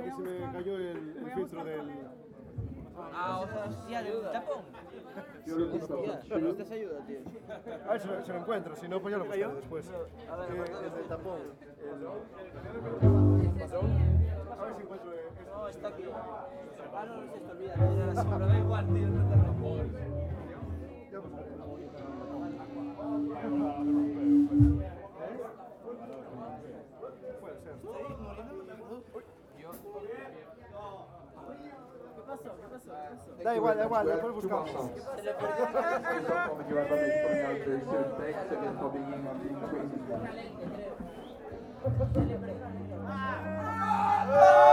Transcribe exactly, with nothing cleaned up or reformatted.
que se me cayó el, el filtro del... Ah, o sea, hostia, de un tapón. Hostia, necesitas ayuda, tío. A ver si lo, si lo encuentro, si no, pues ya lo buscaré después. A ver, Eh, guárdalo. el del tapón. El... ¿Patrón? A ver si encuentro... eh, este. No, está aquí. Ah, no, no se te olvida, tío, la sombra. Da igual, tío, no te preocupes. Ya buscaré. Puede ser. ¿Qué pasó? ¿Qué pasó? ¿Qué pasó? Da igual, da igual, después buscamos. Se le perdió. Ah!